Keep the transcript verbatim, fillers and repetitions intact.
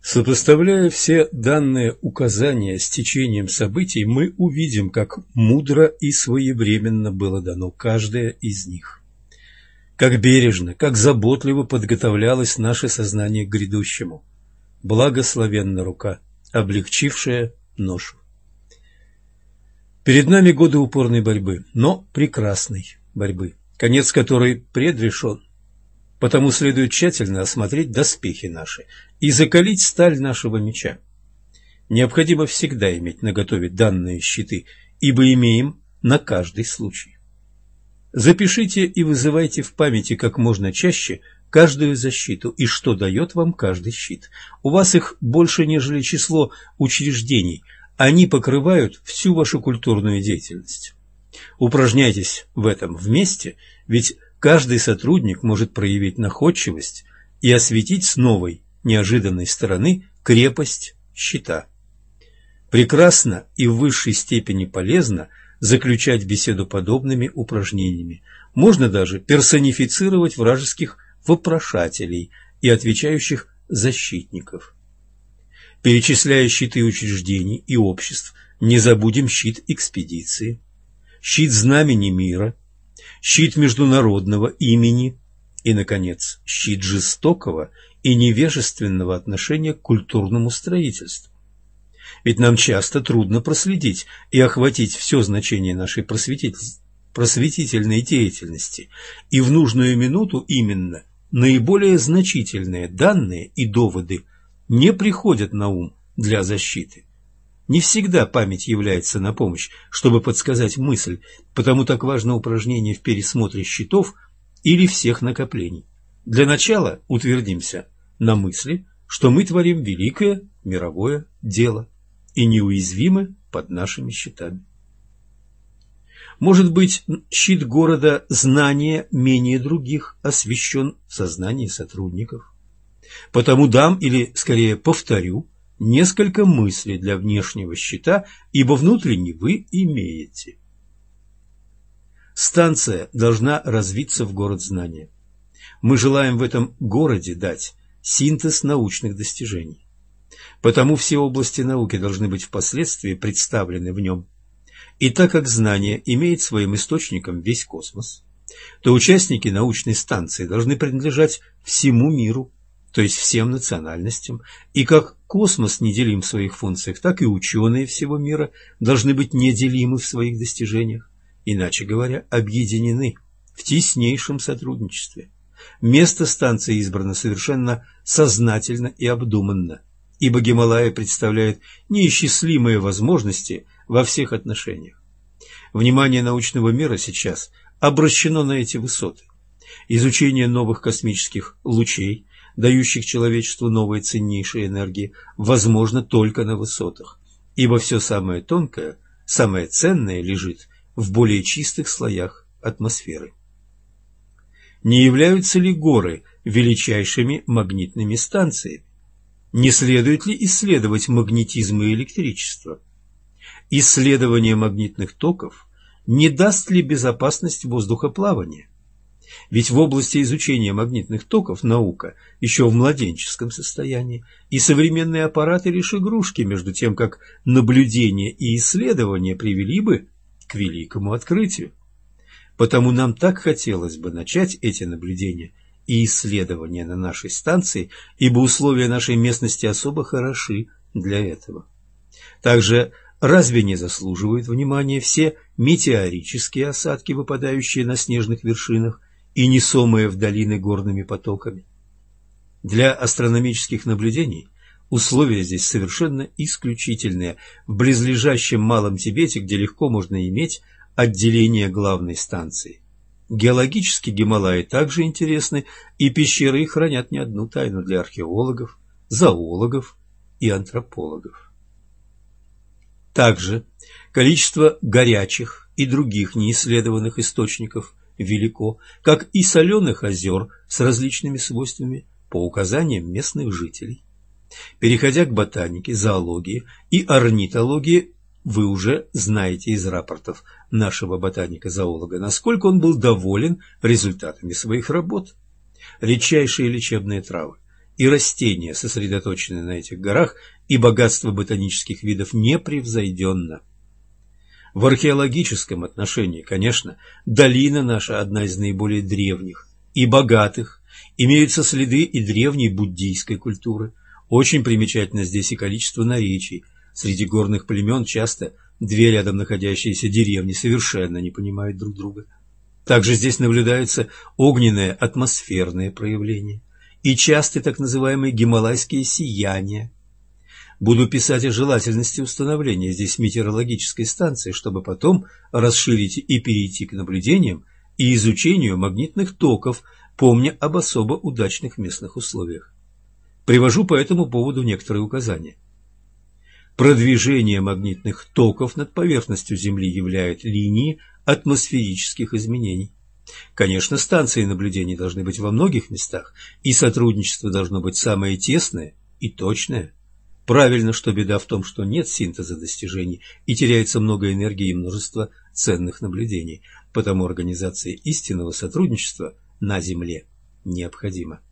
Сопоставляя все данные указания с течением событий, мы увидим, как мудро и своевременно было дано каждое из них. Как бережно, как заботливо подготовлялось наше сознание к грядущему. Благословенна рука, облегчившая ношу. Перед нами годы упорной борьбы, но прекрасной борьбы, конец которой предрешен. Потому следует тщательно осмотреть доспехи наши и закалить сталь нашего меча. Необходимо всегда иметь наготове данные щиты, ибо имеем на каждый случай. Запишите и вызывайте в памяти как можно чаще каждую защиту и что дает вам каждый щит. У вас их больше, нежели число учреждений. Они покрывают всю вашу культурную деятельность. Упражняйтесь в этом вместе, ведь каждый сотрудник может проявить находчивость и осветить с новой, неожиданной стороны крепость щита. Прекрасно и в высшей степени полезно заключать беседу подобными упражнениями. Можно даже персонифицировать вражеских вопрошателей и отвечающих защитников. Перечисляя щиты учреждений и обществ, не забудем щит экспедиции, щит знамени мира, щит международного имени и, наконец, щит жестокого и невежественного отношения к культурному строительству. Ведь нам часто трудно проследить и охватить все значение нашей просветитель... просветительной деятельности, и в нужную минуту именно наиболее значительные данные и доводы не приходят на ум для защиты. Не всегда память является на помощь, чтобы подсказать мысль, потому так важно упражнение в пересмотре счетов или всех накоплений. Для начала утвердимся на мысли, что мы творим великое мировое дело и неуязвимы под нашими щитами. Может быть, щит города знания менее других освящен в сознании сотрудников. Потому дам, или скорее повторю, несколько мыслей для внешнего щита, ибо внутренний вы имеете. Станция должна развиться в город знания. Мы желаем в этом городе дать синтез научных достижений. Потому все области науки должны быть впоследствии представлены в нем. И так как знание имеет своим источником весь космос, то участники научной станции должны принадлежать всему миру, то есть всем национальностям, и как космос неделим в своих функциях, так и ученые всего мира должны быть неделимы в своих достижениях, иначе говоря, объединены в теснейшем сотрудничестве. Место станции избрано совершенно сознательно и обдуманно, ибо Гималая представляет неисчислимые возможности во всех отношениях. Внимание научного мира сейчас обращено на эти высоты. Изучение новых космических лучей, дающих человечеству новые ценнейшие энергии, возможно только на высотах, ибо все самое тонкое, самое ценное лежит в более чистых слоях атмосферы. Не являются ли горы величайшими магнитными станциями? Не следует ли исследовать магнетизм и электричество? Исследование магнитных токов не даст ли безопасность воздухоплавания? Ведь в области изучения магнитных токов наука еще в младенческом состоянии, и современные аппараты лишь игрушки, между тем как наблюдение и исследование привели бы к великому открытию. Потому нам так хотелось бы начать эти наблюдения и исследования на нашей станции, ибо условия нашей местности особо хороши для этого. Также разве не заслуживают внимания все метеорические осадки, выпадающие на снежных вершинах и несомые в долины горными потоками? Для астрономических наблюдений условия здесь совершенно исключительные. В близлежащем Малом Тибете, где легко можно иметь отделение главной станции. Геологически Гималаи также интересны, и пещеры их хранят не одну тайну для археологов, зоологов и антропологов. Также количество горячих и других неисследованных источников велико, как и соленых озер с различными свойствами по указаниям местных жителей. Переходя к ботанике, зоологии и орнитологии, вы уже знаете из рапортов нашего ботаника-зоолога, насколько он был доволен результатами своих работ. Редчайшие лечебные травы, и растения, сосредоточенные на этих горах, и богатство ботанических видов непревзойденно. В археологическом отношении, конечно, долина наша одна из наиболее древних и богатых. Имеются следы и древней буддийской культуры. Очень примечательно здесь и количество наречий. Среди горных племен часто две рядом находящиеся деревни совершенно не понимают друг друга. Также здесь наблюдаются огненные атмосферные проявления и частые так называемые гималайские сияния. Буду писать о желательности установления здесь метеорологической станции, чтобы потом расширить и перейти к наблюдениям и изучению магнитных токов, помня об особо удачных местных условиях. Привожу по этому поводу некоторые указания. Продвижение магнитных токов над поверхностью Земли являет линии атмосферических изменений. Конечно, станции наблюдений должны быть во многих местах, и сотрудничество должно быть самое тесное и точное. Правильно, что беда в том, что нет синтеза достижений и теряется много энергии и множество ценных наблюдений, потому организация истинного сотрудничества на Земле необходима.